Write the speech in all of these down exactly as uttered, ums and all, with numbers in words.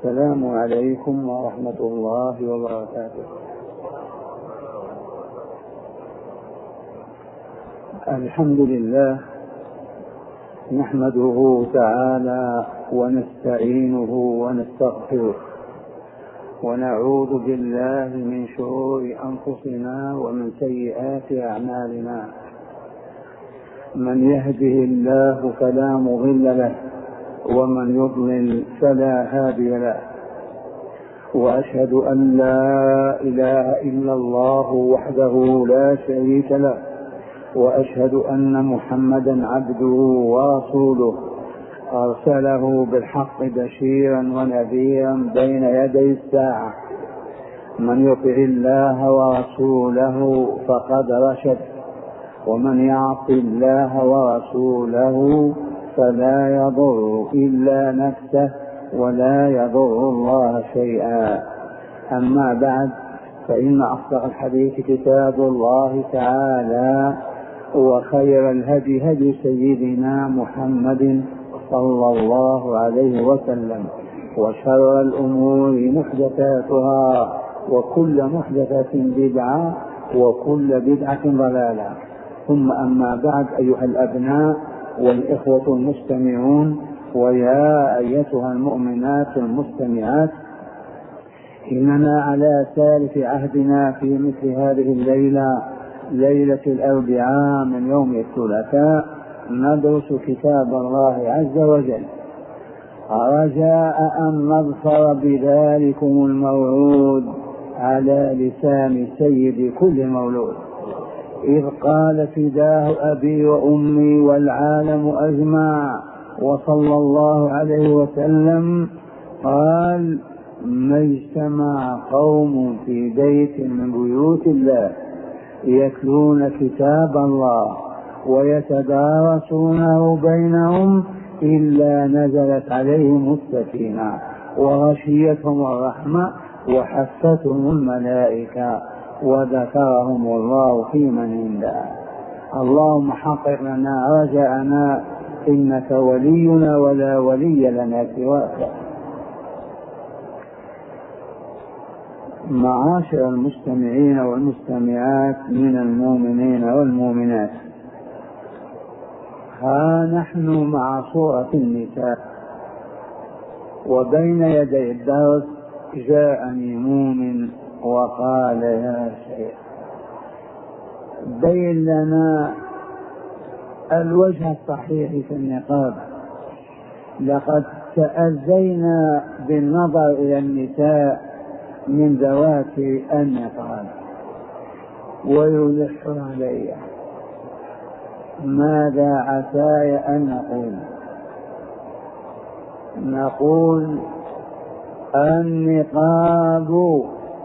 السلام عليكم ورحمة الله وبركاته. الحمد لله نحمده تعالى ونستعينه ونستغفره ونعوذ بالله من شرور أنفسنا ومن سيئات أعمالنا. من يهده الله فلا مضل له ومن يضلل فلا هادي له، وأشهد أن لا إله إلا الله وحده لا شريك له، وأشهد أن محمدا عبده ورسوله أرسله بالحق بشيرا ونذيرا بين يدي الساعة. من يطع الله ورسوله فقد رشد، ومن يعص الله ورسوله فلا يضر إلا نفسه ولا يضر الله شيئا. أما بعد، فإن أصدق الحديث كتاب الله تعالى، وخير الهدي هدي سيدنا محمد صلى الله عليه وسلم، وشر الأمور محدثاتها، وكل محدثة بدعة، وكل بدعة ضلالة. ثم أما بعد، أيها الأبناء والإخوة المستمعون، ويا أيتها المؤمنات المستمعات، إننا على سالف عهدنا في مثل هذه الليلة، ليلة الأربعاء من يوم الثلاثاء، ندرس كتاب الله عز وجل، رجاء أن نظفر بذلكم الموعود على لسان سيد كل مولود، إذ قال: فداه أبي وأمي والعالم أجمع، وصلى الله عليه وسلم قال: ما اجتمع قوم في بيت من بيوت الله يتلون كتاب الله ويتدارسونه بينهم إلا نزلت عليهم السكينة وغشيتهم الرحمة وحفتهم الملائكة وذكرهم الله في من عنده. اللهم حقق لنا رجاءنا، إنك ولينا ولا ولي لنا سواك. معاشر المستمعين والمستمعات من المؤمنين والمؤمنات، ها نحن مع سورة النساء، وبين يدي الدرس جاءني مؤمن وقال: يا شيخ، بين لنا الوجه الصحيح في النقاب. لقد تأذينا بالنظر إلى النساء من ذوات النقاب ويلح علي. ماذا عساي أن نقول؟ نقول: النقاب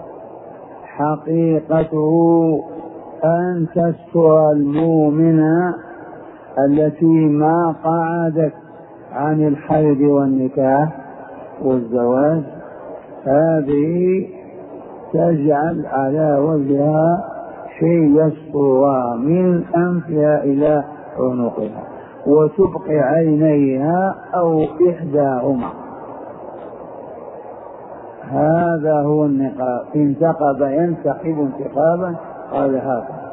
حقيقته أن تستر المؤمنة التي ما قعدت عن الحيض والنكاح والزواج، هذه تجعل على وجهها شيء يستر من أنفها إلى عنقها، وتبقي عينيها أو إحداهما. هذا هو النقاب. انتقب ينتقب انتقابا، قال هذا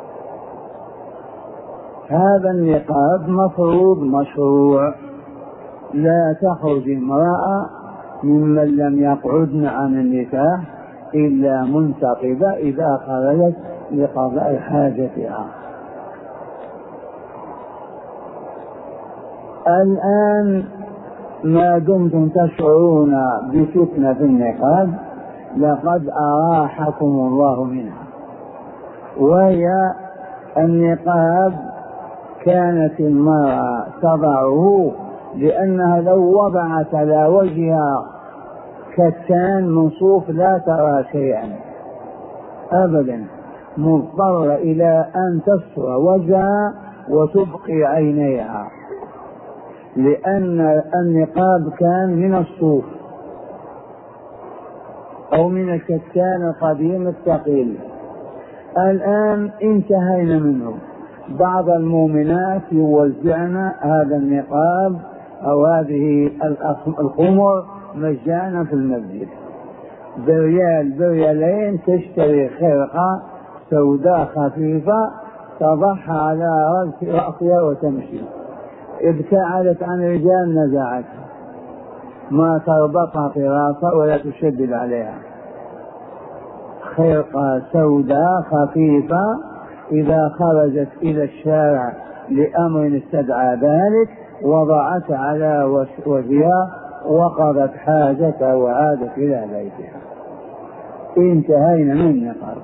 هذا النقاب مفروض مشروع. لا تخرج امرأة ممن لم يقعدن عن النكاح إلا منتقبة إذا خرجت لقضاء حاجتها. الآن ما دمتم تشعرون بفتنة في النقاب، لقد أراحكم الله منها، وهي النقاب كانت المرأة تضعه لأنها لو وضعت على وجهها كتان من صوف لا ترى شيئا أبدا، مضطرة إلى أن تستر وجهها وتبقي عينيها، لأن النقاب كان من الصوف أو من الكتان القديم الثقيل. الآن انتهينا منه. بعض المؤمنات يوزعن هذا النقاب أو هذه الخمر مجانا في المسجد، بريال بريالين تشتري خرقة سوداء خفيفة تضعها على رأسها وتمشي. ابتعدت عن الرجال نزعتها، ما تربطها في راسها ولا تشدد عليها. خرقة سوداء خفيفة إذا خرجت إلى الشارع لأمر استدعى ذلك وضعت على وجهها وقضت حاجتها وعادت إلى بيتها. انتهينا من نقر.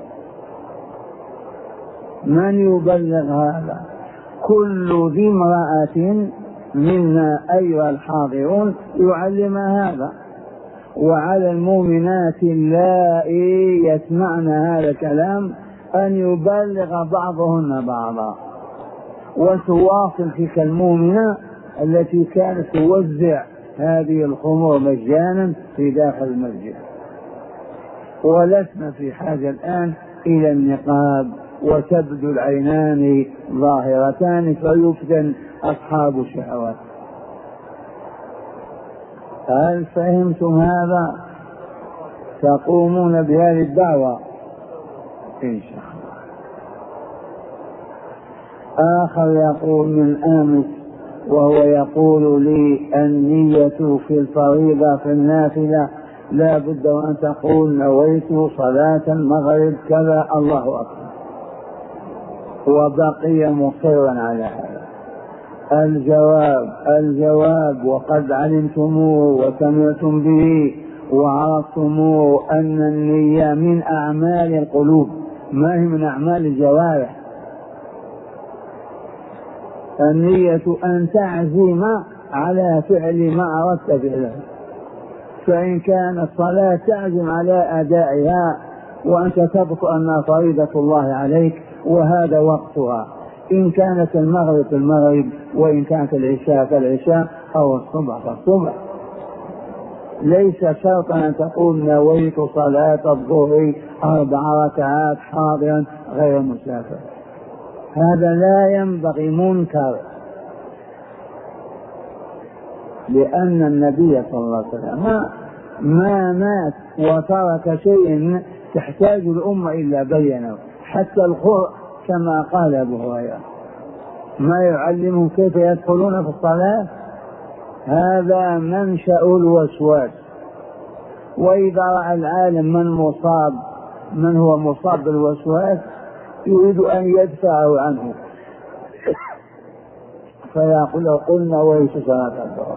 من يبلغ هذا؟ كل ذي امرأة منا أيها الحاضرون يعلم هذا، وعلى المؤمنات اللائي يسمعن هذا الكلام أن يبلغ بعضهن بعضا، وتواصل تلك المؤمنة التي كانت توزع هذه الخمور مجانا في داخل المسجد. ولسنا في حاجة الآن إلى النقاب وتبدو العينان ظاهرتان فيفتن أصحاب الشهوات. هل فهمتم هذا؟ تقومون بهذه الدعوة إن شاء الله. آخر يقول من أمس وهو يقول لي النية في الفريضة في النافلة لا بد وأن تقول نويت صلاة المغرب كذا الله أكبر، وبقي مصرا على هذا. الجواب الجواب وقد علمتموه وسمعتم به وعرفتموه أن النية من أعمال القلوب ما هي من أعمال الجوارح. النية أن تعزم على فعل ما أردت فعله، فإن كانت الصلاة تعزم على أدائها وأنت تذكر أنها فريضة الله عليك وهذا وقتها، إن كانت المغرب فالمغرب، وإن كانت العشاء فالعشاء، أو الصبح فالصبح. ليس شرطا أن تقول نويت صلاة الظهر أربع ركعات حاضرا غير مسافر، هذا لا ينبغي، منكر، لأن النبي صلى الله عليه وسلم ما, ما مات وترك شيء تحتاج الأمة إلا بينه، حتى القرء كما قال أبو هريرة ما يعلمهم كيف يدخلون في الصلاة. هذا منشأ الوسواس. وإذا رأى العالم من مصاب من هو مصاب بالوسواس يريد أن يدفعه عنه فيقول له قلنا نويت صلاة الظهر.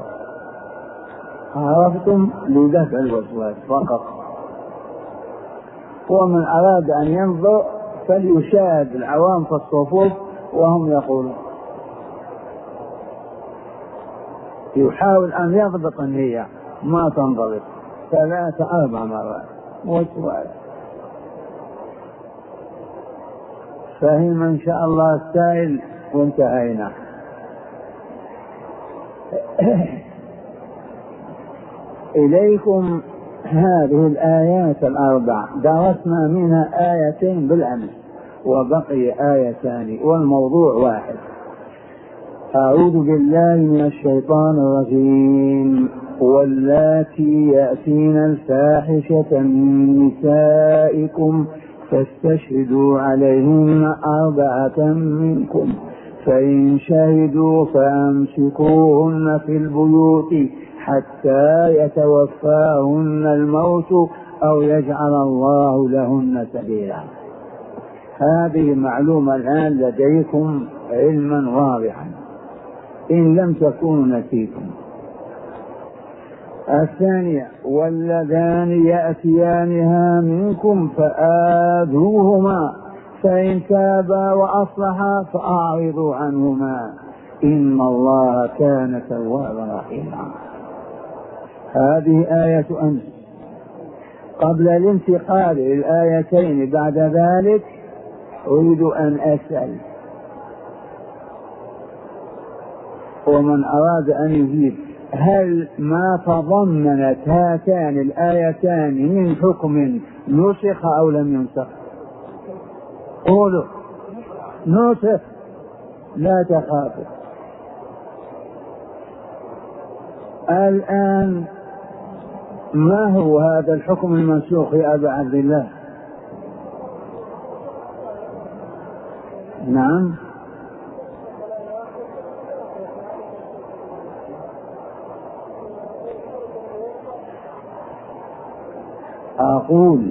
عرفتم؟ لدفع الوسواس فقط. ومن أراد أن ينظر فليشاهد العوام في الصفوف وهم يقولون، يحاول أن يضبط النية ما تنضبط ثلاثة أربع مرات وسواس. فهم إن شاء الله السائل وانتهينا. إليكم هذه الآيات الأربع، درسنا منها آيتين بالأمس وبقي آيتان والموضوع واحد. أعوذ بالله من الشيطان الرجيم. واللاتي يأتين الفاحشة من نسائكم فاستشهدوا عليهن أربعة منكم فإن شهدوا فأمسكوهن في البيوت حتى يتوفاهن الموت أو يجعل الله لهن سبيلا. هذه معلومة الآن لديكم علما واضحا إن لم تكونوا نسيتم. الثانية واللذان يأتيانها منكم فآذوهما فإن تابا وأصلحا فأعرضوا عنهما إن الله كان توابا رحيما. هذه آية أمس. قبل الانتقال للآيتين بعد ذلك أريد أن أسأل، ومن أراد أن يجيب، هل ما تضمنت هاتان الآيتان من حكم نسخ أو لم ينسخ؟ قولوا نسخ، لا تخافوا. الآن ما هو هذا الحكم المنسوخ يا أبا عبد الله؟ نعم، أقول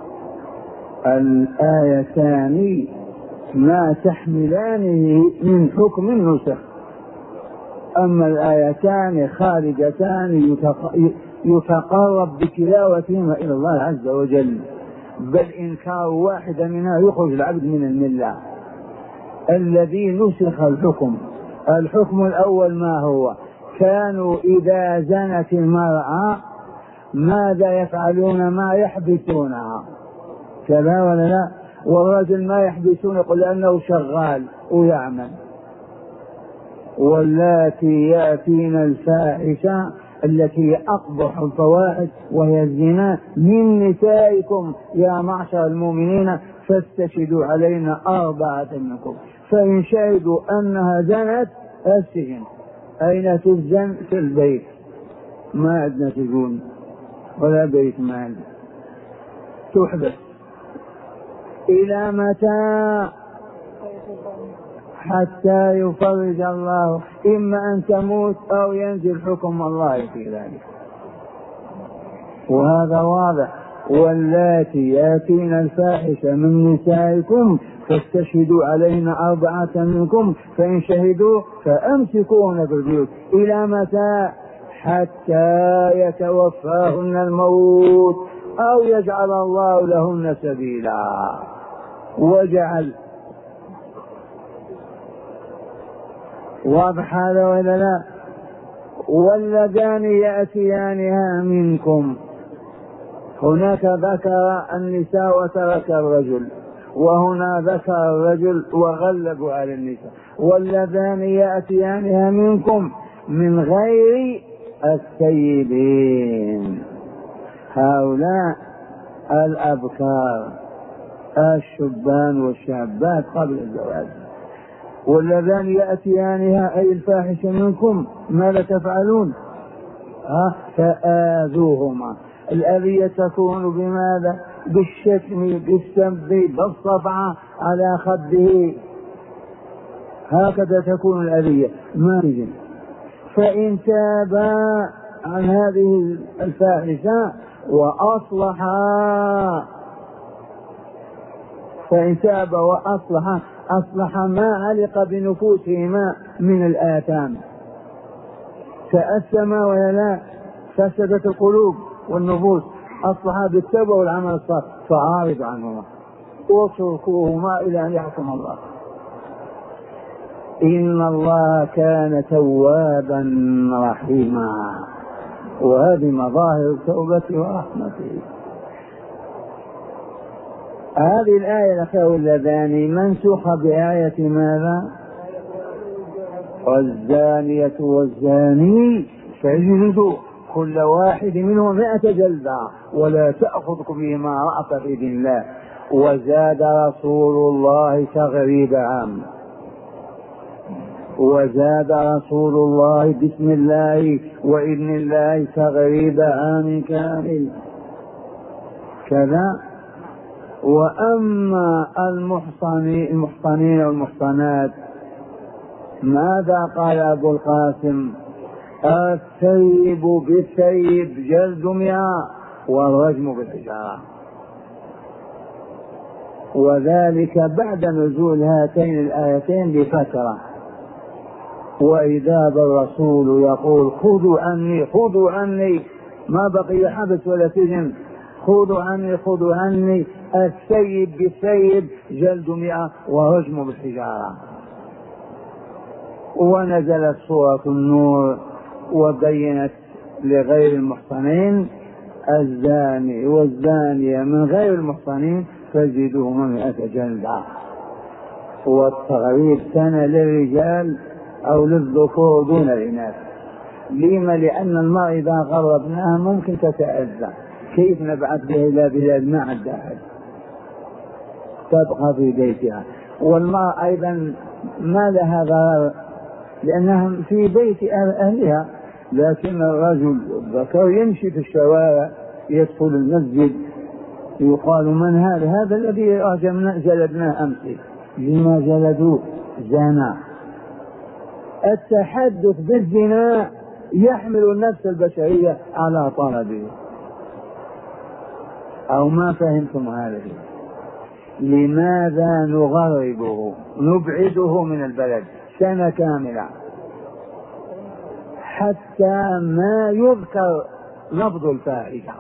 الآيتان ما تحملانه من حكم النسخ، أما الآيتان خارجتان يتقرب بتلاوتهما إلى الله عز وجل، بل إنكار واحدة منها يخرج العبد من الملة. الذي نسخ الحكم، الحكم الأول ما هو؟ كانوا إذا زنت المرأة ماذا يفعلون؟ ما يحبسونها، كذا ولا لا؟ والرجل ما يحبسون، يقول أنه شغال ويعمل. واللاتي يأتين الفاحشة التي أقبح الفواحش وهي الزنا من نسائكم يا معشر المؤمنين فاستشهدوا علينا أربعة منكم، فإن شهدوا أنها زنت السجن. أين تسجن؟ في البيت، ما عندنا سجون ولا بيت مال، تحبس. إلى متى؟ حتى يفرج الله، إما أن تموت أو ينزل حكم الله في ذلك، وهذا واضح. واللاتي يأتين الفاحشة من نسائكم فاستشهدوا علينا أربعة منكم فإن شهدوا فأمسكوهن في البيوت. إلى متى؟ حتى يتوفاهن الموت أو يجعل الله لهن سبيلا. وجعل واضح هذا ولا لا؟ واللذان يأتيانها منكم، هناك ذكر النساء وترك الرجل، وهنا ذكر الرجل وغلبوا على النساء. واللذان يأتيانها منكم من غير السيبين، هؤلاء الأبكار الشبان والشابات قبل الزواج. واللذان يأتيانها أي الفاحشة منكم ماذا تفعلون؟ ها فآذوهما. الأذية تكون بماذا؟ بالشتم، بالسب، بالصفعة على خده، هكذا تكون الأذية. ما يجب. فإن تابا عن هذه الفاحشة وأصلحا، فإن تاب وأصلح، أصلح ما علق بنفوسهما من الآثام، تأثما ولا لا؟ فسدت القلوب والنفوس، أصلح بالتوبة والعمل الصالح، فعارض عنهما واتركوهما إلى أن يحكم الله. إن الله كان توابا رحيما، وهذه مظاهر التوبة ورحمته. هذه الآية الأخيرة اللذان منسوخة بآية ماذا؟ والزانية والزاني فاجلدوا كل واحد منهم مئة جلدة ولا تأخذكم بهما رأفة في دين الله. وزاد رسول الله تغريب عام، وزاد رسول الله بسم الله وإذن الله تغريب عام كامل كذا. وأما المحصنين المحصنين والمحصنات ماذا قال أبو القاسم؟ الثيب بالثيب جلد مئة والرجم بالحجارة، وذلك بعد نزول هاتين الآيتين بفترة. وإذا بالرسول يقول خذوا عني خذوا عني، ما بقي حبس ولا سجن، خذوا عني خذوا عني، الثيب بالثيب جلد مئة ورجم بالحجارة. ونزلت سورة النور وبينت لغير المحصنين الزاني والزانية من غير المحصنين فزدوهما مئة جلدة. والتغريب سنة للرجال أو للذكور دون الإناث. لما؟ لأن المرأة إذا غربناها ممكن تتأذى، كيف نبعث بها إلى بلاد ما عندها أحد، تبقى في بيتها. والمرأة أيضا ما لها ضرر لأنها في بيت أهلها، لكن الرجل الذكر يمشي في الشوارع يدخل المسجد يقال من هذا؟ هذا الذي جلدناه أمس. لما جلدوه؟ زنا. التحدث بالزنا يحمل النفس البشرية على طلبه، أو ما فهمتم هذا؟ لماذا نغربه نبعده من البلد سنة كاملة حتى ما يذكر لفظ الفاحشة؟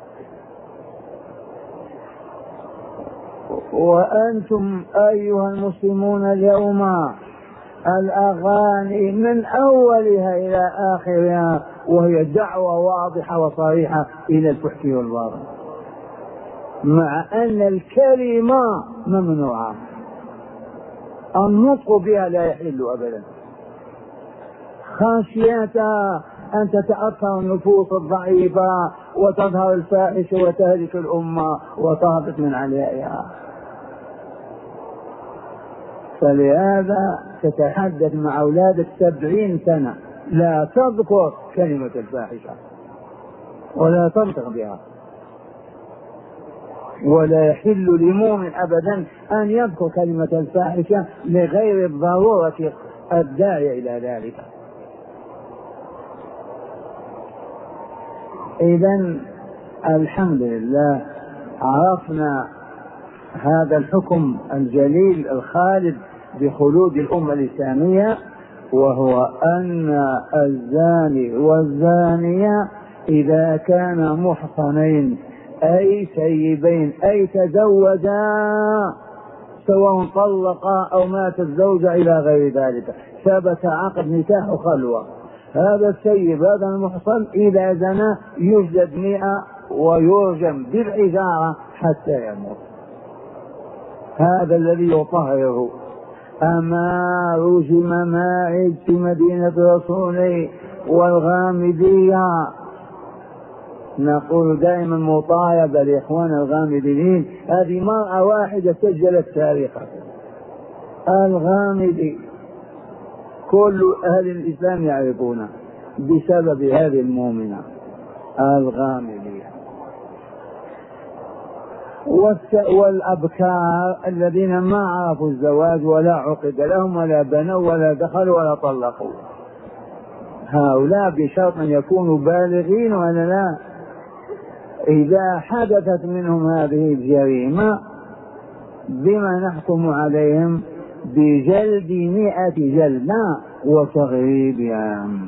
وأنتم أيها المسلمون اليوم الأغاني من أولها إلى آخرها وهي دعوة واضحة وصريحة إلى الفحش والباطل، مع أن الكلمة ممنوعة، النطق بها لا يحل أبدا، خشية أن تتأثر النفوس الضعيفة وتظهر الفاحشة وتهلك الأمة وتهبط من عليها. فلهذا تتحدث مع أولادك سبعين سنة لا تذكر كلمة الفاحشة ولا تنطق بها، ولا يحل لمؤمن أبدا أن يذكر كلمة الفاحشة لغير الضرورة الداعية إلى ذلك. إذن الحمد لله عرفنا هذا الحكم الجليل الخالد بخلود الأمة الإسلامية، وهو أن الزاني والزانية إذا كانا محصنين أي سيبين أي تزوجا سواء طلقا أو مات الزوج إلى غير ذلك، ثبت عقد نكاح وخلوة، هذا السيب هذا المحصن إذا زنى يجلد مئة ويرجم بالحجارة حتى يموت. هذا الذي يطهره. أما رجم ماعز في مدينة رسوله والغامدية، نقول دائما مطايبة لإخوان الغامديين، هذه مرأة واحدة سجلت تاريخها، الغامدي كل أهل الإسلام يعرفونه بسبب هذه المؤمنة الغامدية. والأبكار الذين ما عرفوا الزواج ولا عقد لهم ولا بنوا ولا دخلوا ولا طلقوا، هؤلاء بشرط أن يكونوا بالغين ولا لا. إذا حدثت منهم هذه الجريمة بما نحكم عليهم؟ بجلد مئة جلدة وتغريبهم.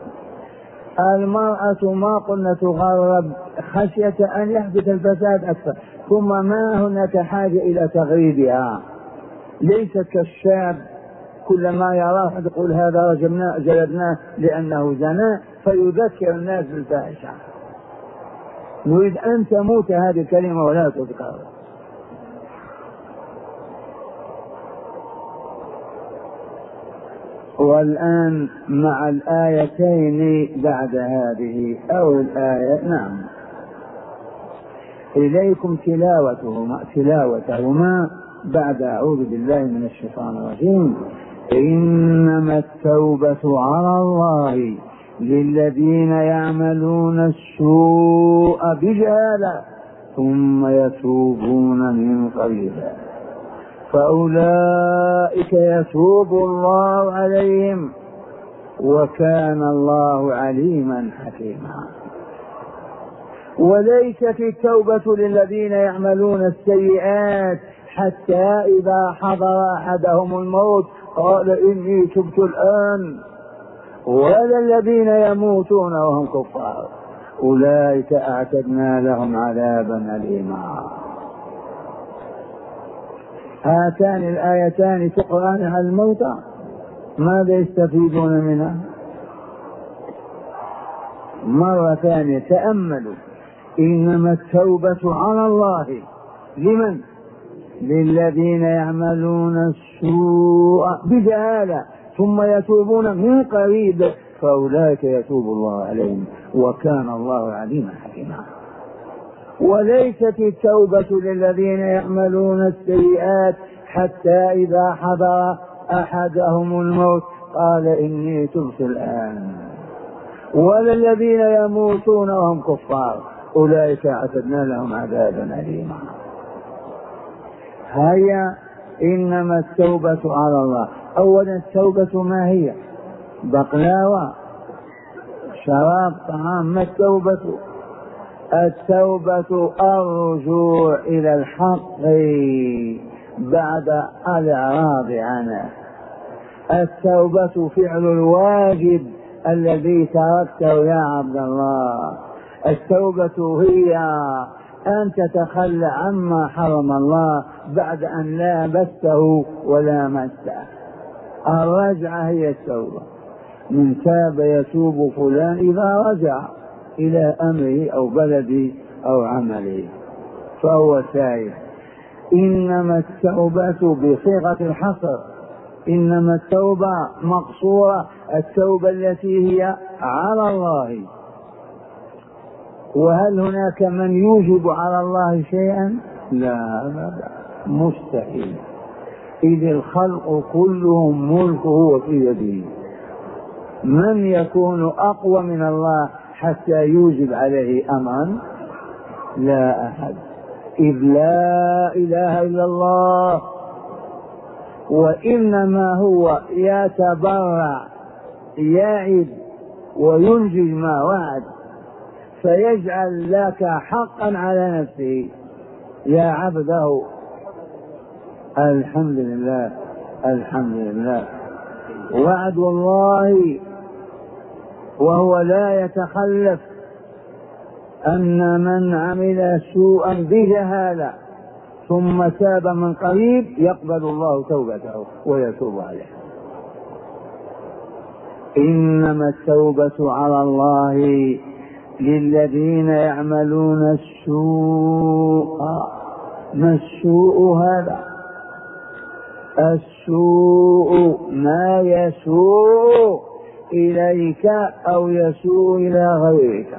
المرأة ما قلنا تغرب خشية أن يحدث الفساد أكثر، ثم ما هناك حاجة إلى تغريبها، ليست كالشاب كلما يراه يقول هذا رجمناه جلدناه لأنه زنا فيذكر الناس بالفاحشة. نريد أن تموت هذه الكلمة ولا تذكر. والآن مع الآيتين بعد هذه أو الآية، نعم إليكم تلاوتهما تلاوتهما بعد أعوذ بالله من الشيطان الرجيم. إنما التوبة على الله للذين يعملون السوء بجهالة ثم يتوبون من قريب فأولئك يتوب الله عليهم وكان الله عليما حكيما. وليست التوبة للذين يعملون السيئات حتى إذا حضر أحدهم الموت قال إني تبت الآن، ولا الذين يموتون وهم كفار أولئك أعتدنا لهم عذابا أليما. هاتان الآيتان تقرأان على الموتى، ماذا يستفيدون منها؟ مرة ثانية تأملوا. إنما التوبة على الله لمن؟ للذين يعملون السوء بجهالة ثم يتوبون من قريب فأولئك يتوب الله عليهم وكان الله عليما حكيما. وليست التوبة للذين يعملون السيئات حتى إذا حضر أحدهم الموت قال إني تبت الآن، ولا الذين يموتون وهم كفار أولئك أعتدنا لهم عذابا أليما. هيا إنما التوبة على الله. أولا التوبة ما هي؟ بقلاوة، شراب، طعام؟ ما التوبة؟ التوبة الرجوع إلى الحق بعد الإعراض عنه. التوبة فعل الواجب الذي تركته يا عبد الله. التوبة هي أن تتخلى عما حرم الله بعد أن لا مسته ولا مسه. الرجعة هي التوبة. من تاب يتوب فلان إذا رجع إلى أمره أو بلده أو عمله فهو تائب. إنما التوبة بصيغة الحصر، إنما التوبة مقصورة، التوبة التي هي على الله. وهل هناك من يوجب على الله شيئا؟ لا لا مستحيل، إذ الخلق كلهم ملكه وفي يده. من يكون أقوى من الله حتى يوجب عليه أمرا؟ لا أحد، إذ لا إله إلا الله. وإنما هو يتبرع، يعد وينجز ما وعد، فيجعل لك حقا على نفسه يا عبده. الحمد لله الحمد لله. وعد الله وهو لا يتخلف أن من عمل سوءا بجهالة ثم تاب من قريب يقبل الله توبته ويتوب عليه. إنما التوبة على الله للذين يعملون السوء. ما السوء هذا؟ السوء ما يسوء إليك أو يسوء إلى غيرك.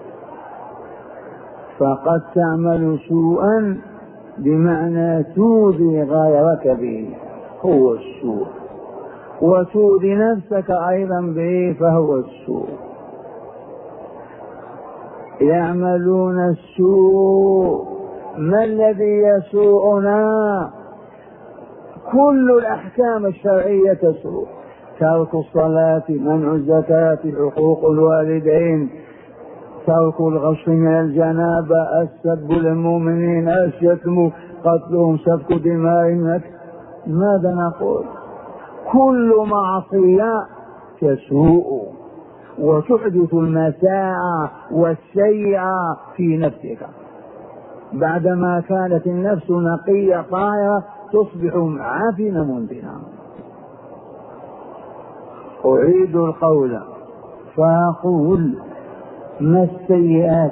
فقد تعمل سوءا بمعنى تؤذي غيرك به، هو السوء، وتؤذي نفسك أيضا به فهو السوء. يعملون السوء. ما الذي يسوءنا؟ كل الأحكام الشرعية تسوء: ترك الصلاة، منع الزكاة، حقوق الوالدين، ترك الغش من الجنابة، السب للمؤمنين، الشتم، قتلهم، سفك دماء. ماذا نقول؟ كل معصية تسوء وتحدث المساء والسيئة في نفسك. بعدما كانت النفس نقية طاهرة تصبح عافنة منتنة. أعيد القول فأقول: ما السيئات؟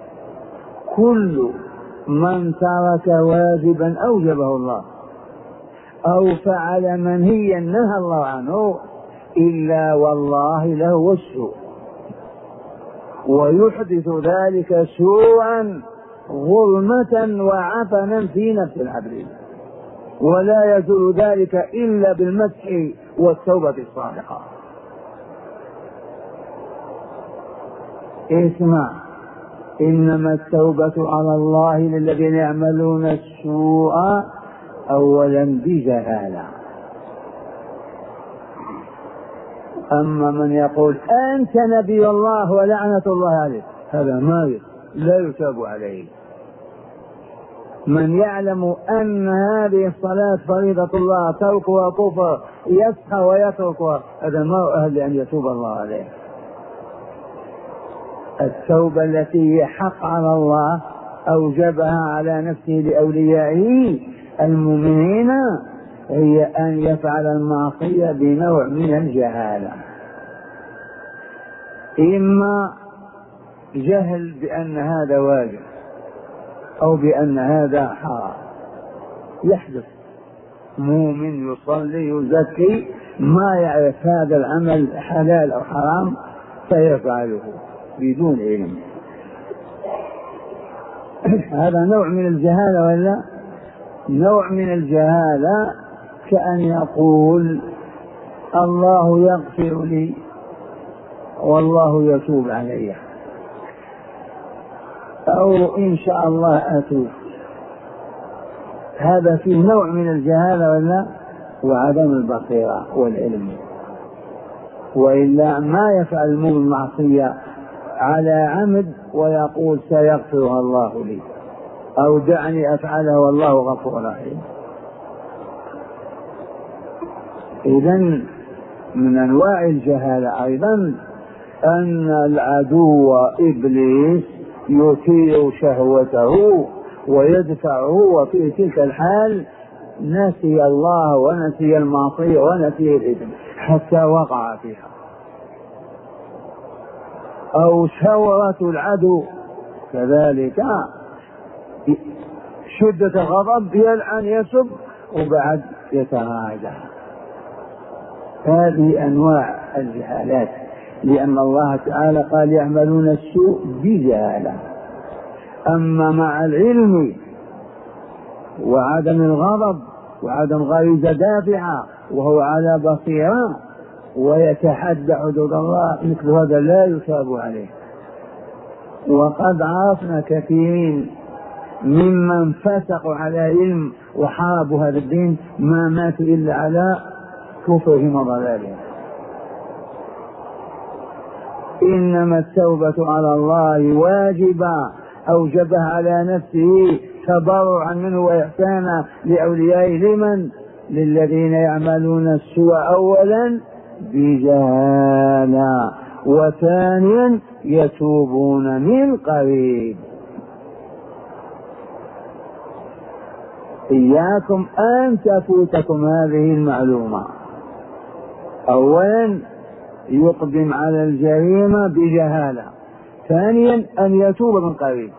كل من ترك واجبا أوجبه الله أو فعل منهيا نهى الله عنه إلا والله له السوء، ويحدث ذلك سوءا ظلمة وعفنا في نفس العبد، ولا يزول ذلك إلا بالمسح والتوبة الصادقة. اسمع: إنما التوبة على الله للذين يعملون السوء أولا بجهالة. أما من يقول أنت نبي الله ولعنة الله عليك، هذا ما لا يتاب عليه. من يعلم أن هذه الصلاة فريضة الله تركها كفر يسعى ويتركها، هذا ما هو أهل أن يتوب الله عليه. التوبة التي هي حق على الله أوجبها على نفسه لأوليائه المؤمنين هي أن يفعل المعصية بنوع من الجهالة، إما جهل بأن هذا واجب أو بأن هذا حرام. يحدث مؤمن يصلي يزكي ما يعرف هذا العمل حلال أو حرام فيفعله بدون علم. هذا نوع من الجهالة ولا نوع من الجهالة؟ كأن يقول الله يغفر لي والله يتوب علي، أو إن شاء الله أتوب. هذا فيه نوع من الجهالة ولا وعدم البصيرة والعلم، وإلا ما يفعل المؤمن المعصية على عمد ويقول سيغفرها الله لي أو دعني أفعلها والله غفور رحيم. إذن من أنواع الجهالة أيضا أن العدو إبليس يثير شهوته ويدفعه، وفي تلك الحال نسي الله ونسي المعصية ونسي الإثم حتى وقع فيها. أو شورة العدو كذلك، شدة غضب يلعن يسب وبعد يتراجع. هذه أنواع الجهالات، لأن الله تعالى قال يعملون السوء بجهالة. أما مع العلم وعدم الغضب وعدم غريزة دافعة وهو على بصيرة ويتحدى حدود الله، مثل هذا لا يثاب عليه. وقد عرفنا كثيرين ممن فسقوا على علم وحاربوا هذا الدين ما ماتوا إلا على كفرهم وضلالهم. إنما التوبة على الله واجبة أوجبها على نفسه تضرعا منه وإحسانا لأوليائه. لمن؟ للذين يعملون السوء أولا بجهالة، وثانيا يتوبون من قريب. إياكم أن تفوتكم هذه المعلومة. أولا يقدم على الجريمة بجهالة، ثانيا أن يتوب من قريب.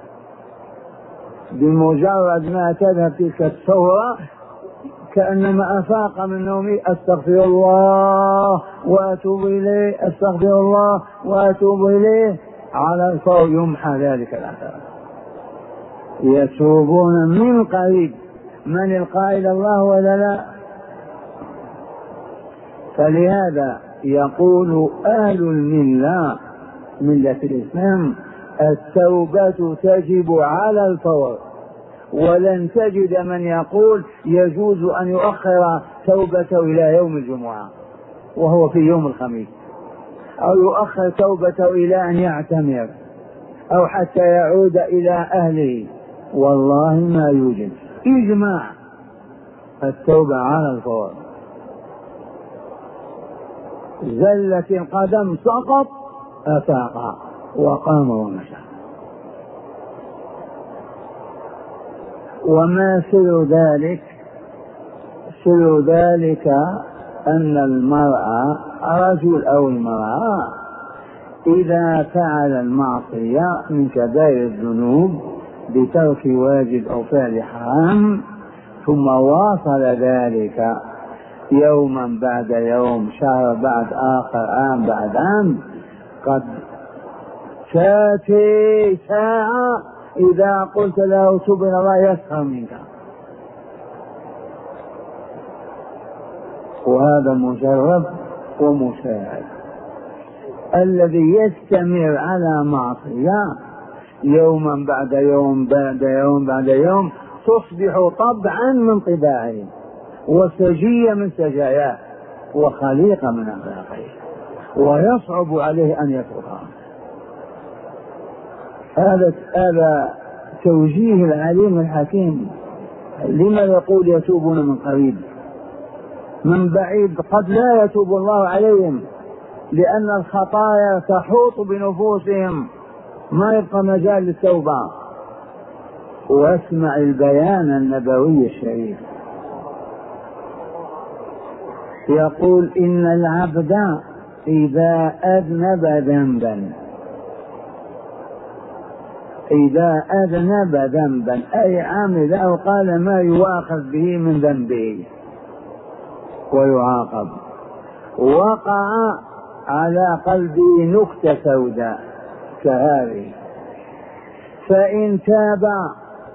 بمجرد ما تذهب تلك الثورة كأنما أفاق من نومه أستغفر الله وأتوب إليه، أستغفر الله وأتوب إليه، على الفور يمحى ذلك الأثر. يتوبون من قريب. من القائل؟ الله ولا لا؟ فلهذا يقول أهل الملة ملة الإسلام التوبة تجب على الفور، ولن تجد من يقول يجوز أن يؤخر توبته إلى يوم الجمعة وهو في يوم الخميس، أو يؤخر توبته إلى أن يعتمر، أو حتى يعود إلى أهله. والله ما يوجد. إجماع التوبة على الفور. زلت القدم سقط أفاق وقام ومشى. وما سر ذلك؟ سر ذلك أن المرأة رجل أو المرأة إذا فعل المعصية من كبائر الذنوب بترك واجب أو فعل حرام ثم واصل ذلك يوما بعد يوم، شهر بعد آخر، عام بعد عام، قد تأتي ساعة إذا قلت له تب إلى الله يسخر منك. وهذا مجرب ومشاهد. الذي يستمر على معصية يوما بعد يوم بعد يوم بعد يوم تصبح طبعا من طباعه وسجية من سجاياه وخليقة من أخلاقه، ويصعب عليه أن يتركها. هذا هذا توجيه العليم الحكيم. لما يقول يتوبون من قريب؟ من بعيد قد لا يتوب الله عليهم، لأن الخطايا تحوط بنفوسهم، ما يبقى مجال للتوبة. واسمع البيان النبوي الشريف، يقول إن العبد إذا أذنب ذنبا إذا أذنب ذنبا أي عمل أو قال ما يؤاخذ به من ذنبه ويعاقب، وقع على قلبه نكتة سوداء كهذه، فإن تاب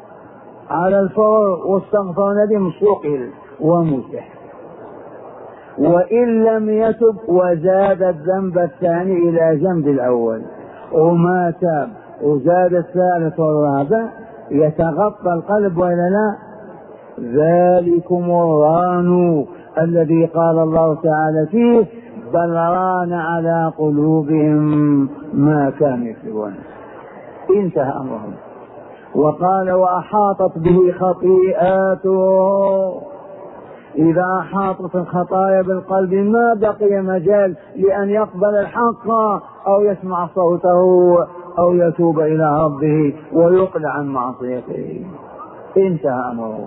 على الفور واستغفر ندم سقل ومسح، وإن لم يتب وزاد الذنب الثاني إلى ذنب الأول وما تاب وزاد الثالث والرابع يتغطى القلب ولا لا؟ ذلكم الران الذي قال الله تعالى فيه بل ران على قلوبهم ما كانوا يكسبون. انتهى أمرهم. وقال وأحاطت به خطيئاته. إذا أحاطت الخطايا بالقلب ما بقي مجال لأن يقبل الحق أو يسمع صوته أو يتوب إلى ربه ويقلع عن معصيته. انتهى أمره.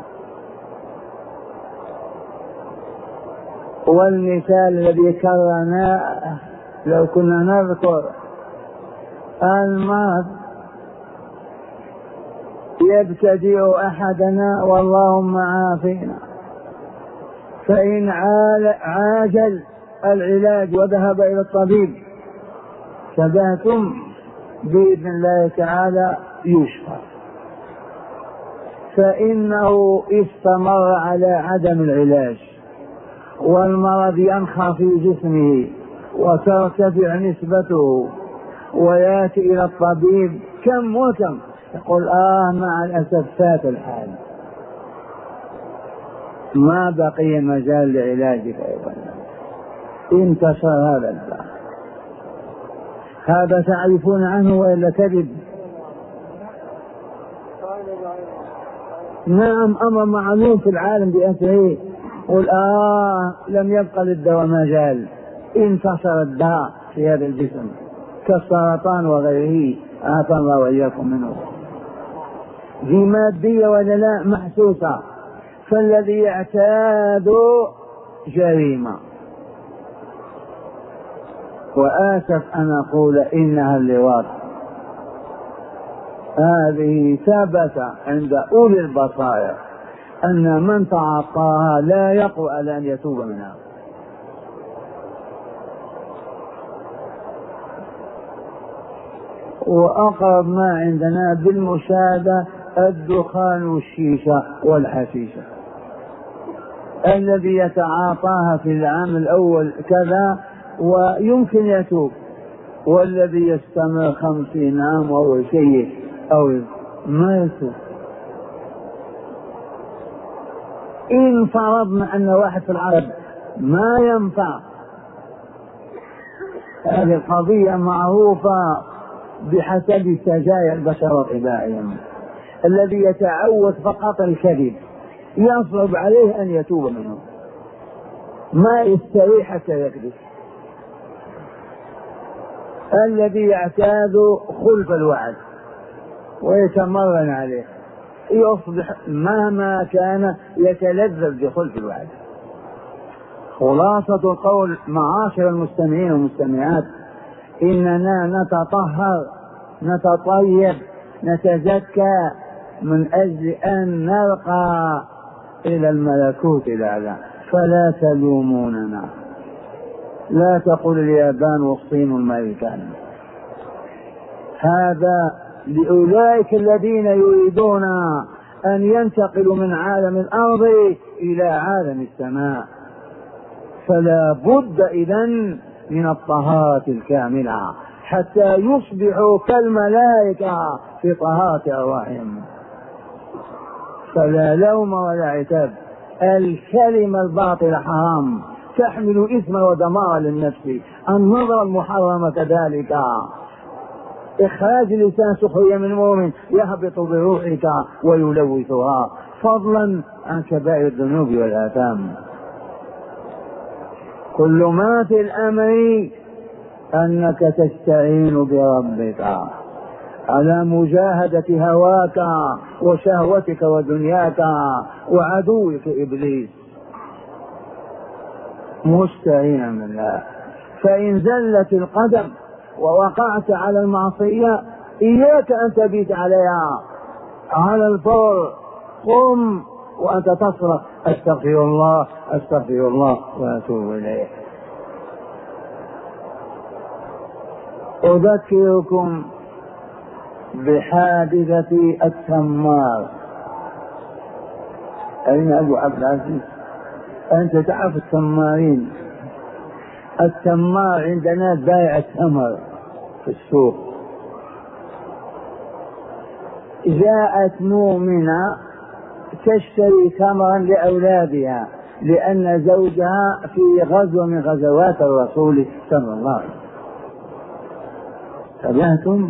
والمثال الذي كررناه لو كنا نذكر المرض يبتدئ أحدنا واللهم عافينا، فإن عاجل العلاج وذهب إلى الطبيب ثباتم بإذن الله تعالى يشفى، فإنه استمر على عدم العلاج والمرض ينخى في جسمه وترتفع نسبته ويأتي إلى الطبيب كم وكم يقول آه مع الأسف فات الحال، ما بقي مجال لعلاجك أيضا. انتشر هذا الباب. هذا تعرفون عنه وإلا كذب؟ نعم أمر معلوم في العالم بأسره. قل آه لم يبقى للدواء مجال، انتشر الداء في هذا الجسم كالسرطان وغيره، عافانا الله وإياكم منه. ذي مادية ولا لا؟ محسوسة. فالذي يعتاد جريمة. وآسف أن أقول إنها اللواط. هذه ثبت عند أولي البصائر أن من تعاطاها لا يقوى على أن يتوب منها. وأقرب ما عندنا بالمشاهدة الدخان والشيشة والحشيشة. الذي يتعاطاها في العام الأول كذا ويمكن يتوب، والذي يستمر خمسين عام وهو شيء أو ما يتوب. إن فرضنا أن واحد في العرب ما ينفع، هذه القضية معروفة بحسب سجايا البشر وطباعهم. الذي يتعود فقط الكذب يصعب عليه أن يتوب منه، ما يستريح حتى يكذب. الذي يعتاد خلف الوعد ويتمرن عليه يصبح مهما كان يتلذذ بخلف الوعد. خلاصة القول معاشر المستمعين والمستمعات، إننا نتطهر نتطيب نتزكى من أجل أن نرقى إلى الملكوت الأعلى. فلا تلوموننا، لا تقول اليابان والصين والأمريكان. هذا لأولئك الذين يريدون أن ينتقلوا من عالم الأرض إلى عالم السماء. فلا بد إذن من الطهارة الكاملة حتى يصبحوا كالملائكة في طهارة أرواحهم. فلا لوم ولا عتاب. الكلمة الباطلة حرام، تحمل إثما ودمارا للنفس. النظرة المحرمة كذلك. إخراج لسان سخرية من مؤمن يهبط بروحك ويلوثها، فضلا عن كبائر الذنوب والآثام. كل ما في الأمر أنك تستعين بربك على مجاهدة هواك وشهوتك ودنياك وعدوك إبليس، مستعينا بالله. فإن زلت القدم ووقعت على المعصية إياك أن تبيت عليها، على الفور قم وأنت تصرخ أستغفر الله أستغفر الله وأتوب إليه. أذكركم بحادثة التمار. أين أبو عبد العزيز؟ أنت تعرف التمارين، التمار عندنا بائع التمر في السوق. جاءت مؤمنة تشتري تمرا لأولادها لأن زوجها في غزوة من غزوات الرسول صلى الله عليه وسلم. تبعتم؟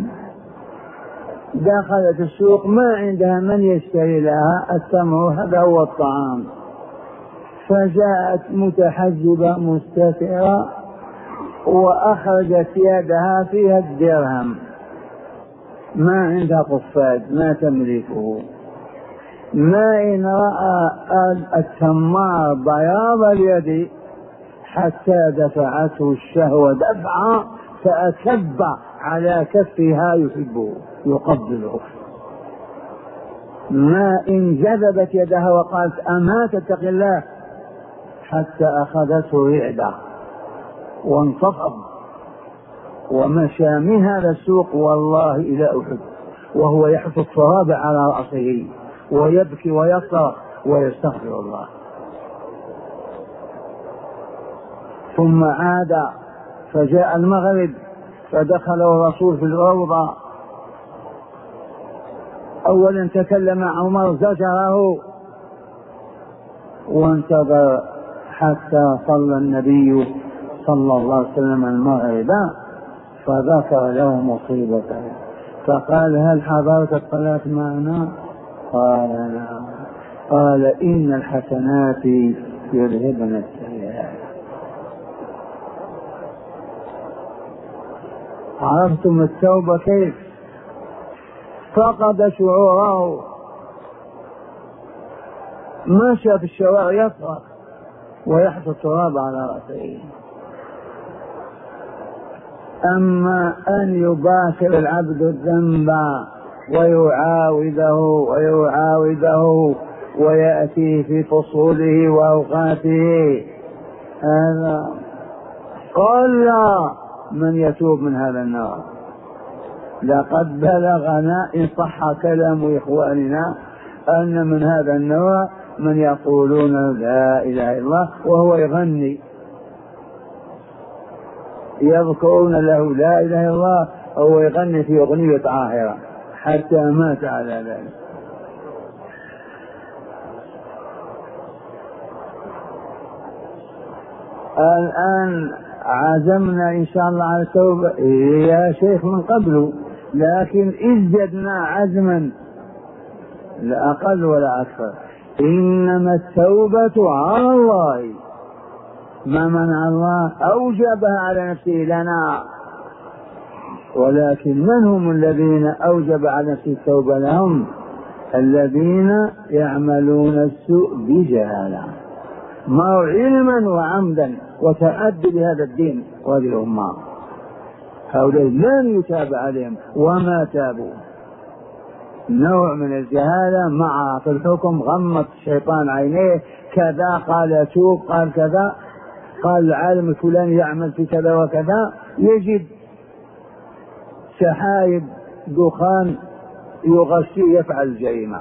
دخلت السوق ما عندها من يشتري لها التمر، هذا هو الطعام. فجاءت متحجبة مستترة وأخرجت يدها فيها الدرهم، ما عندها قفاز ما تملكه. ما إن رأى التمار بياض اليد حتى دفعته الشهوة دفعة فأكب على كفها يحبه يقبله. ما إن جذبت يدها وقالت أما تتق الله حتى أخذته رعدة وانتفض ومشى من هذا السوق والله إلى أحد وهو يحط التراب على رأسه ويبكي ويصرخ ويستغفر الله. ثم عاد فجاء المغرب فدخل الرسول في الروضة. أولا تكلم عمر زجره وانتظر حتى صلى النبي صلى الله عليه وسلم المغرب فذكر له مصيبته فقال هل حضرت الصلاة معنا؟ قال نعم. قال إن الحسنات يذهبن السيئات. عرفتم التوبة كيف؟ فقد شعوره، مشى في الشوارع يصرخ ويحط التراب على رأسه. أما أن يباشر العبد الذنب ويعاوده ويعاوده ويأتي في فصوله وأوقاته، هذا قل من يتوب من هذا النار. لقد بلغنا إن صح كلام إخواننا أن من هذا النوع من يقولون لا إله إلا الله وهو يغني، يذكرون له لا إله إلا الله وهو يغني في أغنية عاهرة حتى مات على ذلك. الآن عزمنا إن شاء الله على التوبة يا شيخ من قبله، لكن ازددنا عزما لا أقل ولا أكثر. إنما التوبة على الله، ما منع الله أوجبها على نفسه لنا، ولكن من هم الذين أوجب على نفسه التوبة لهم؟ الذين يعملون السوء بجهالة ما علما وعمدا وتعدي بهذا الدين وهذه الأمة، هؤلاء لن يتاب عليهم وما تابوا. نوع من الجهالة مع في الحكم، غمت الشيطان عينيه كذا قال توب قال كذا قال العالم الفلاني يعمل في كذا وكذا، يجد سحايب دخان يغشي يفعل الجريمة.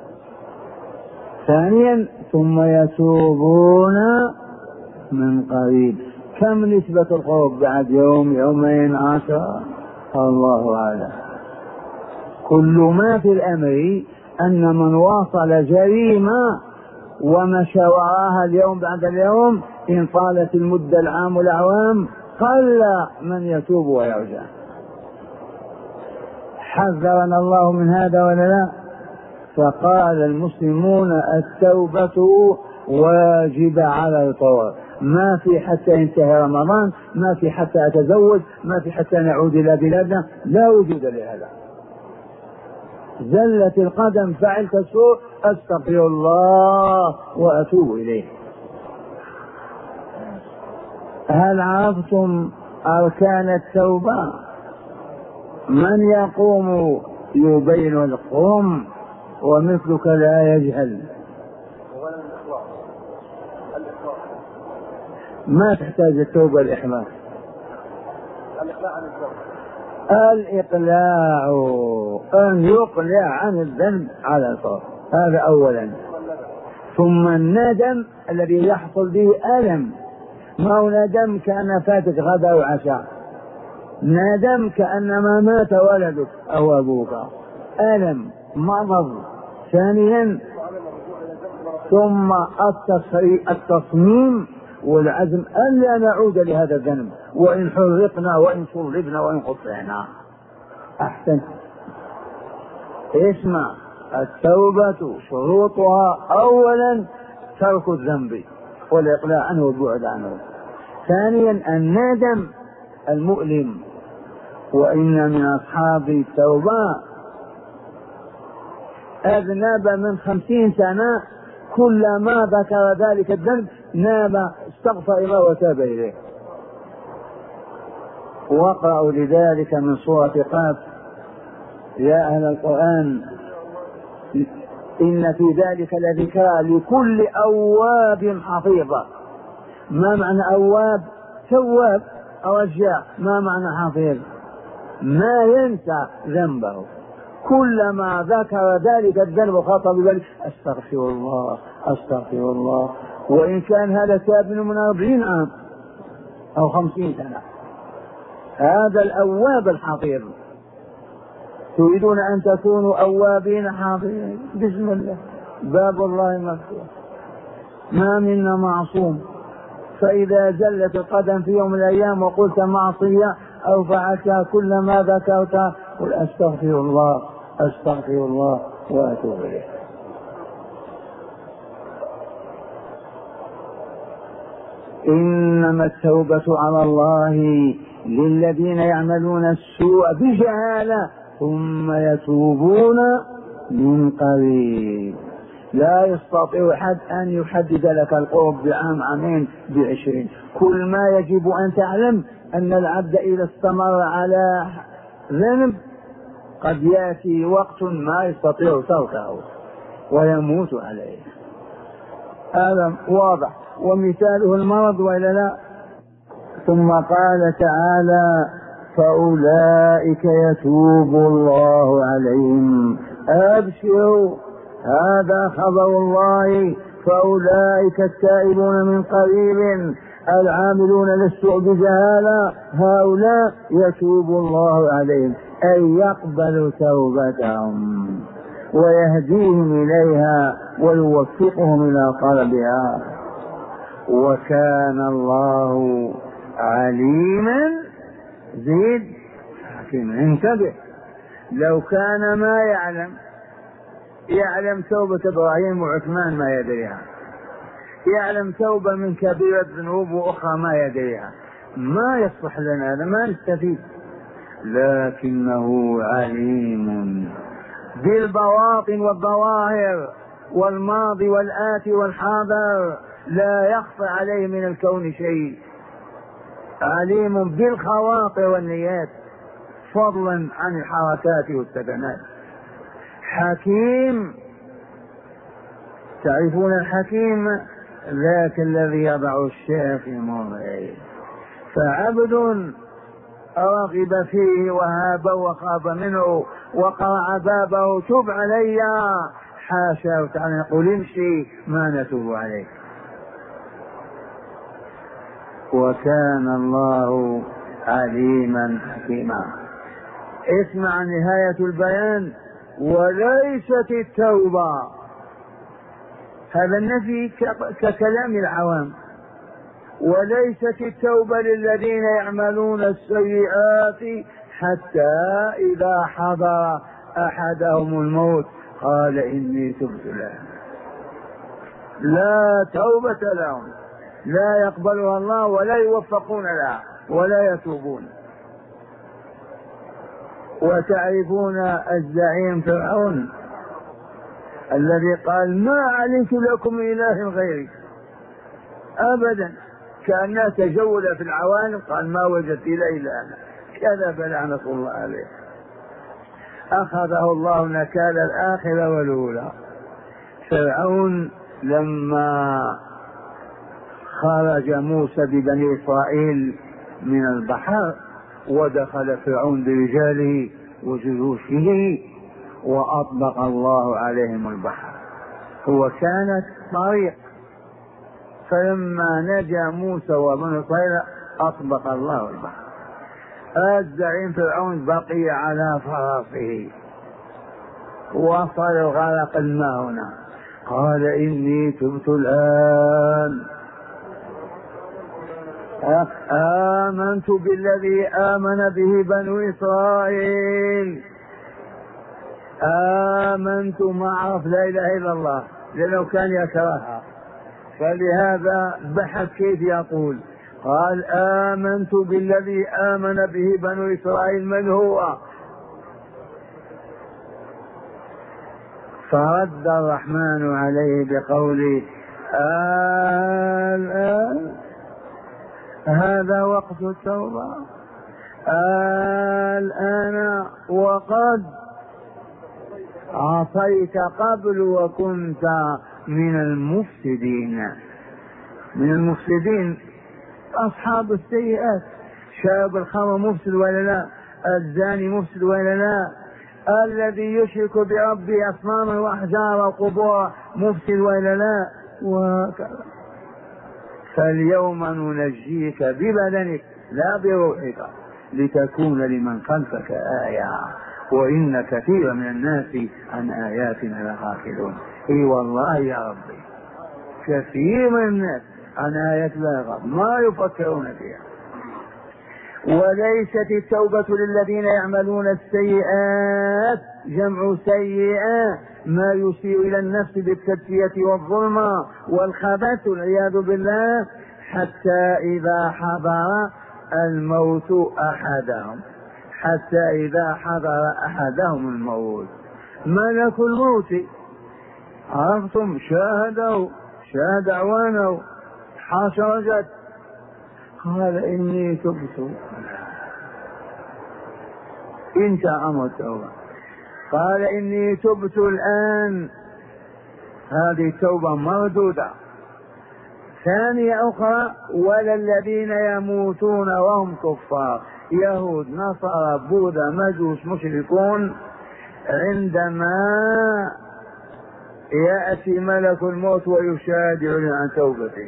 ثانيا ثم يتوبون من قريب. كم نسبة القرب بعد يوم يومين عشرة؟ الله أعلم. كل ما في الأمر أن من واصل جريمة ومشى وراها اليوم بعد اليوم إن طالت المدة العام والأعوام قل من يتوب ويرجع. حذرنا الله من هذا ولا لا؟ فقال المسلمون التوبة واجبة على الفور، ما في حتى ينتهي رمضان، ما في حتى أتزوج، ما في حتى نعود إلى بلادنا، لا وجود لهذا. زلت القدم فعلت السوء أستغفر الله وأتوب إليه. هل عرفتم أركان التوبة؟ من يقوم يبين القوم ومثلك لا يجهل. ما تحتاج التوبة الإحماء، الإقلاع أن يقلع عن الذنب على الفور، هذا أولا. ثم الندم الذي يحصل به ألم، ما هو ندم كأن فاتك غدا وعشاء، ندم كأنما مات ولدك أو أبوك، ألم مرض. ثانيا ثم التصميم والعزم ألا نعود لهذا الذنب، وإن حرقنا وإن صلبنا وإن قطعنا. أحسن. اسمع، التوبة شروطها أولا ترك الذنب والإقلاع عنه والبعد عنه. ثانيا الندم المؤلم، وإن من أصحاب التوبة أذنب من خمسين سنة كلما ذكر ذلك الذنب ناب استغفر الله وتاب إليه. واقرأوا لذلك من سورة قاف يا أهل القرآن إن في ذلك لذكرى لكل أواب حفيظ. ما معنى أواب؟ تواب رجاء. ما معنى حفيظ؟ ما ينسى ذنبه، كلما ذكر ذلك الذنب خاطب بذلك استغفر الله استغفر الله، وإن كان هذا تاب من أربعين عام أو خمسين سنة. هذا الأواب الحفيظ. تريدون أن تكونوا أوابين حافظين؟ بسم الله، باب الله مفتوح، ما منا معصوم. فإذا زلت القدم في يوم من الأيام وقلت معصية أو فعلتها كلما ذكرتها قل أستغفر الله أستغفر الله وأتوب إليه. إنما التوبة على الله للذين يعملون السوء بجهالة ثم يتوبون من قريب. لا يستطيع أحد أن يحدد لك القرب بعام عامين بعشرين. كل ما يجب أن تعلم أن العبد إذا استمر على ذنب قد يأتي وقت ما يستطيع تركه ويموت عليه. هذا واضح، ومثاله المرض وإلا لا. ثم قال تعالى فأولئك يتوب الله عليهم. أبشروا، هذا خبر الله. فأولئك التائبون من قريب العاملون للسوء بجهالة هؤلاء يتوب الله عليهم، أي يقبل توبتهم ويهديهم إليها ويوفقهم إلى طلبها. وكان الله عليما زيد حكيما. انتبه، لو كان ما يعلم يعلم توبة إبراهيم وعثمان ما يدريها، يعلم توبة من كبيرة ذنوب وأخرى ما يدريها، ما يصلح لنا هذا، ما نستفيد. لكنه عليم بالبواطن والظواهر والماضي والآتي والحاضر، لا يخفى عليه من الكون شيء. عليم بالخواطر والنيات فضلا عن الحركات والسكنات. حكيم، تعرفون الحكيم ذاك الذي يضع الشيء في موضعه. فعبد رغب فيه وهاب وخاب منه وقرع بابه تب علي، حاشا وتعالى قل امشي ما نتوب عليك. وكان الله عليما حكيما. اسمع نهاية البيان. وليست التوبة، هذا النفي ككلام العوام، وليست التوبة للذين يعملون السيئات حتى إذا حضر أحدهم الموت قال إني تبت الآن. لا توبة لهم، لا يقبلها الله ولا يوفقون لها ولا يتوبون. وتعرفون الزعيم فرعون الذي قال ما علمت لكم إله غيري أبدا، كأنه تجول في العوالم قال ما وجدت إله إلا أنا، كذب لعنة الله عليه. أخذه الله نكال الآخرة والأولى. فرعون لما خرج موسى ببني إسرائيل من البحر ودخل فرعون برجاله وجيوشه وأطبق الله عليهم البحر هو كانت طريق. فلما نجا موسى وبنو إسرائيل أطبق الله البحر. الزعيم فرعون بقي على فرسه وصل الغرق الماء هنا، قال إني تبت الآن، آمنت بالذي آمن به بنو إسرائيل، آمنت ما عرف لا إله إلا الله لأنه كان يكرهها، فلهذا بحث كيف يقول. قال آمنت بالذي آمن به بنو إسرائيل. من هو؟ فرد الرحمن عليه بقوله الآن هذا وقت التوبة، الآن وقد عصيت قبل وكنت من المفسدين. من المفسدين أصحاب السيئات. شاب الخمر مفسد ولا لا؟ الزاني مفسد ولا لا؟ الذي يشرك بربه أصناما وأحجارا وقبورا مفسد ولا لا؟ وكذا. فاليوم ننجيك ببدنك لا بروحك لتكون لمن خلفك آية وإن كثيرا من الناس عن آياتنا لغافلون. اي والله يا ربي كثير من الناس عن آيات الله ما يفكرون فيها. وليست التوبة للذين يعملون السيئات، جمع سيئة ما يسيء إلى النفس بالتزكية والظلم والخبث والعياذ بالله، حتى إذا حضر الموت أحدهم، حتى إذا حضر أحدهم الموت ملك الموت، عرفتم، شاهدوا شاهد أعوانه حشرجت، قال إني تبت. انت أمر التوبة، قال إني تبت الآن، هذه التوبة مردودة. ثانية أخرى ولا الذين يموتون وهم كفار، يهود نصارى بوذا مجوس مشركون، عندما يأتي ملك الموت ويشادعون عن توبته.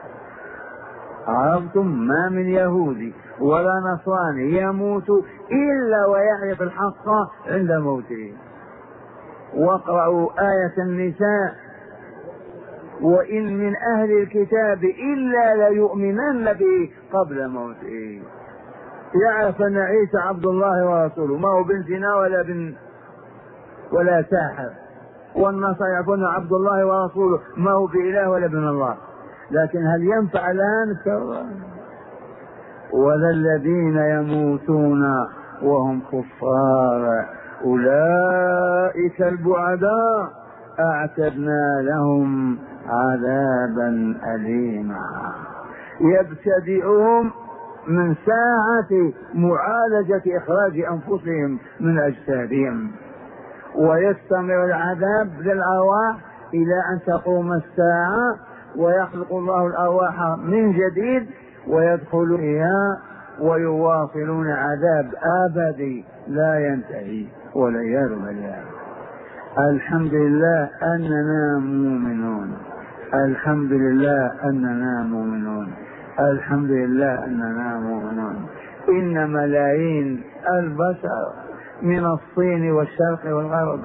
عرفتم، ما من يهودي ولا نصراني يموت إلا ويعرف الحق عند موته. واقرأوا آية النساء وإن من أهل الكتاب إلا ليؤمنن به قبل موته. يعرف أن عيسى عبد الله ورسوله، ما هو بن زنا ولا بن ولا ساحر، والنصارى يعرفون عبد الله ورسوله ما هو بإله ولا ابن الله، لكن هل ينفع الآن؟ ولا الذين يموتون وهم كفار أولئك البعداء أعتدنا لهم عذابا أليما. يبتدئهم من ساعة معالجة إخراج أنفسهم من أجسادهم، ويستمر العذاب للأرواح إلى أن تقوم الساعة ويخلق الله الأرواح من جديد ويدخلوا فيها ويواصلون عذاب أبدي لا ينتهي والعياذ بالله. الحمد لله أننا مؤمنون، الحمد لله أننا مؤمنون، الحمد لله أننا مؤمنون. إن ملايين البشر من الصين والشرق والغرب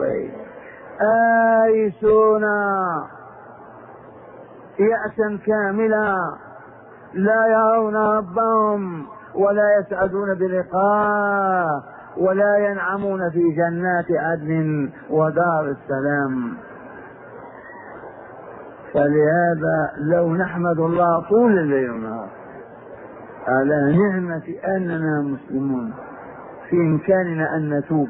آيسون يأسا كاملا، لا يرون ربهم ولا يسعدون بلقاء ولا ينعمون في جنات عدن ودار السلام. فلهذا لو نحمد الله طول الليل والنهار على نعمة أننا مسلمون في إمكاننا أن نتوب.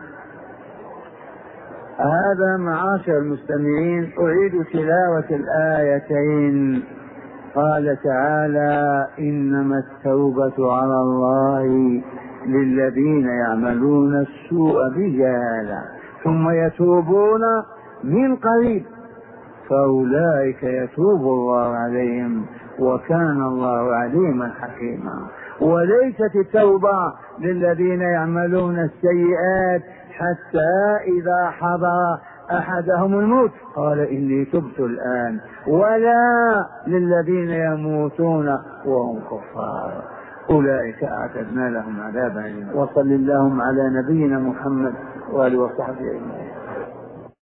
هذا معاشر المستمعين أعيد تلاوة الآيتين. قال تعالى إنما التوبة على الله للذين يعملون السوء بجهالة ثم يتوبون من قريب فأولئك يتوب الله عليهم وكان الله عليما حكيما. وليست التوبة للذين يعملون السيئات حتى إذا حضر أحدهم الموت قال إني تبت الآن، ولا للذين يموتون وهم كفار أولئك أعتدنا لهم عذابا أليما. وصل اللهم على نبينا محمد وآله وصحبه أجمعين.